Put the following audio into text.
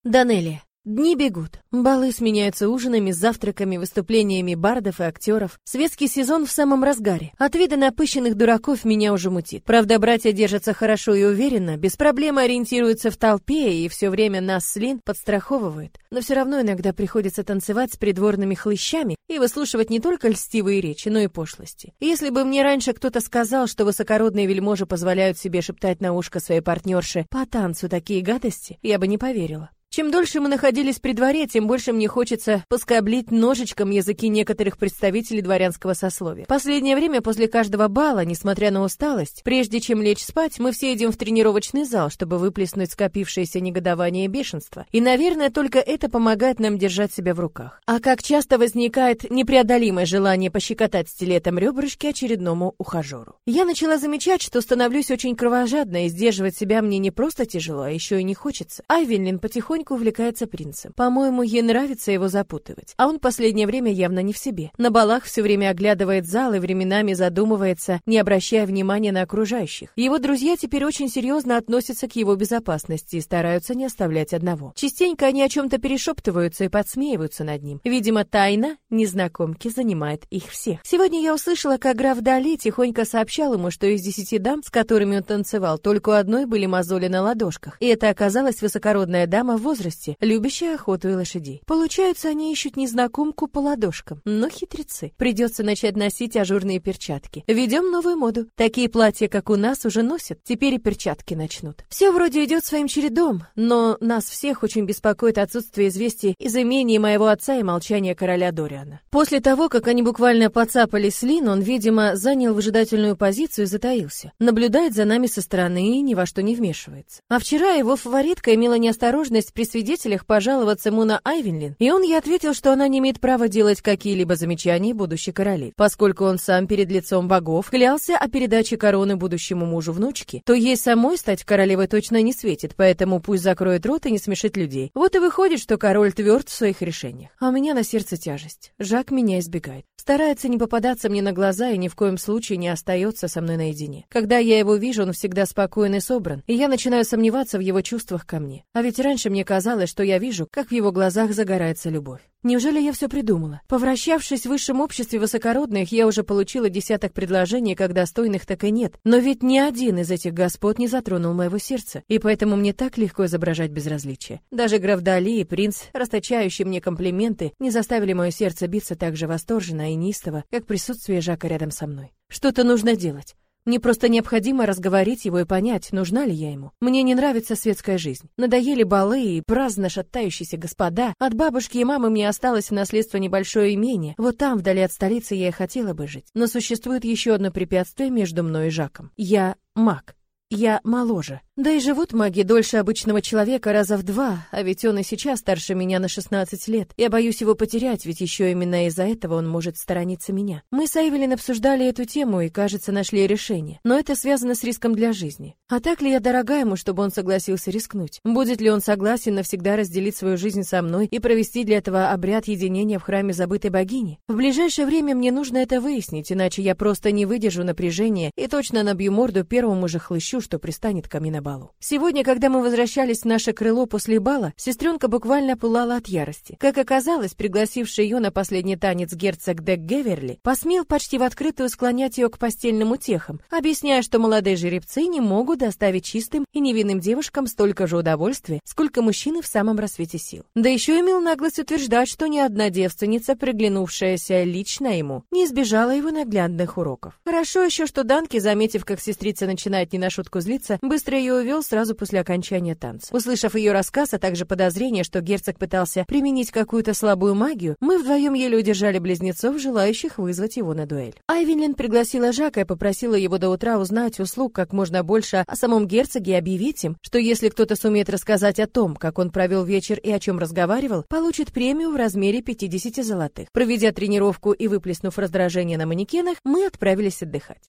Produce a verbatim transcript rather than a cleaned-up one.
Данелия. Дни бегут. Балы сменяются ужинами, завтраками, выступлениями бардов и актеров. Светский сезон в самом разгаре. От вида напыщенных дураков меня уже мутит. Правда, братья держатся хорошо и уверенно, без проблем ориентируются в толпе и все время нас с Лин подстраховывают. Но все равно иногда приходится танцевать с придворными хлыщами и выслушивать не только льстивые речи, но и пошлости. Если бы мне раньше кто-то сказал, что высокородные вельможи позволяют себе шептать на ушко своей партнерше по танцу такие гадости, я бы не поверила. Чем дольше мы находились при дворе, тем больше мне хочется поскоблить ножичком языки некоторых представителей дворянского сословия. Последнее время после каждого бала, несмотря на усталость, прежде чем лечь спать, мы все идем в тренировочный зал, чтобы выплеснуть скопившееся негодование и бешенство. И, наверное, только это помогает нам держать себя в руках. А как часто возникает непреодолимое желание пощекотать стилетом ребрышки очередному ухажеру. Я начала замечать, что становлюсь очень кровожадной, и сдерживать себя мне не просто тяжело, а еще и не хочется. Айвенлин потихоньку увлекается принцем. По-моему, ей нравится его запутывать. А он в последнее время явно не в себе. На балах все время оглядывает зал и временами задумывается, не обращая внимания на окружающих. Его друзья теперь очень серьезно относятся к его безопасности и стараются не оставлять одного. Частенько они о чем-то перешептываются и подсмеиваются над ним. Видимо, тайна незнакомки занимает их всех. Сегодня я услышала, как граф Дали тихонько сообщал ему, что из десяти дам, с которыми он танцевал, только у одной были мозоли на ладошках. И это оказалась высокородная дама в возрасте, любящая охоту и лошадей. Получается, они ищут незнакомку по ладошкам. Но хитрецы. Придется начать носить ажурные перчатки. Ведем новую моду. Такие платья, как у нас, уже носят. Теперь и перчатки начнут. Все вроде идет своим чередом, но нас всех очень беспокоит отсутствие известий из имени моего отца и молчание короля Дориана. После того, как они буквально подцапались с Лин, он, видимо, занял выжидательную позицию и затаился. Наблюдает за нами со стороны и ни во что не вмешивается. А вчера его фаворитка имела неосторожность при свидетелях пожаловаться ему на Айвенлин, и он ей ответил, что она не имеет права делать какие-либо замечания будущей королеве. Поскольку он сам перед лицом богов клялся о передаче короны будущему мужу внучки, то ей самой стать королевой точно не светит, поэтому пусть закроет рот и не смешит людей. Вот и выходит, что король тверд в своих решениях. А у меня на сердце тяжесть. Жак меня избегает. Старается не попадаться мне на глаза и ни в коем случае не остается со мной наедине. Когда я его вижу, он всегда спокоен и собран, и я начинаю сомневаться в его чувствах ко мне. А ведь раньше мне казалось, что я вижу, как в его глазах загорается любовь. Неужели я все придумала? Повращавшись в высшем обществе высокородных, я уже получила десяток предложений, как достойных, так и нет. Но ведь ни один из этих господ не затронул моего сердца, и поэтому мне так легко изображать безразличие. Даже граф Дали и принц, расточающие мне комплименты, не заставили мое сердце биться так же восторженно и неистово, как присутствие Жака рядом со мной. Что-то нужно делать. Мне просто необходимо разговорить его и понять, нужна ли я ему. Мне не нравится светская жизнь. Надоели балы и праздно шатающиеся господа. От бабушки и мамы мне осталось в наследство небольшое имение. Вот там, вдали от столицы, я и хотела бы жить. Но существует еще одно препятствие между мной и Жаком. Я маг. Я моложе. Да и живут маги дольше обычного человека раза в два, а ведь он и сейчас старше меня на шестнадцать лет. Я боюсь его потерять, ведь еще именно из-за этого он может сторониться меня. Мы с Айвелин обсуждали эту тему и, кажется, нашли решение. Но это связано с риском для жизни. А так ли я дорога ему, чтобы он согласился рискнуть? Будет ли он согласен навсегда разделить свою жизнь со мной и провести для этого обряд единения в храме забытой богини? В ближайшее время мне нужно это выяснить, иначе я просто не выдержу напряжения и точно набью морду первому же хлыщу, что пристанет ко мне на балу. Сегодня, когда мы возвращались в наше крыло после бала, сестренка буквально пылала от ярости. Как оказалось, пригласивший ее на последний танец герцог де Геверли посмел почти в открытую склонять ее к постельным утехам, объясняя, что молодые жеребцы не могут доставить чистым и невинным девушкам столько же удовольствия, сколько мужчины в самом рассвете сил. Да еще имел наглость утверждать, что ни одна девственница, приглянувшаяся лично ему, не избежала его наглядных уроков. Хорошо еще, что Данки, заметив, как сестрица начинает не на шутку злиться, быстро ее увел сразу после окончания танца. Услышав ее рассказ, а также подозрение, что герцог пытался применить какую-то слабую магию, мы вдвоем еле удержали близнецов, желающих вызвать его на дуэль. Айвенлин пригласила Жака и попросила его до утра узнать услуг как можно больше о самом герцоге и объявить им, что если кто-то сумеет рассказать о том, как он провел вечер и о чем разговаривал, получит премию в размере пятидесяти золотых. Проведя тренировку и выплеснув раздражение на манекенах, мы отправились отдыхать.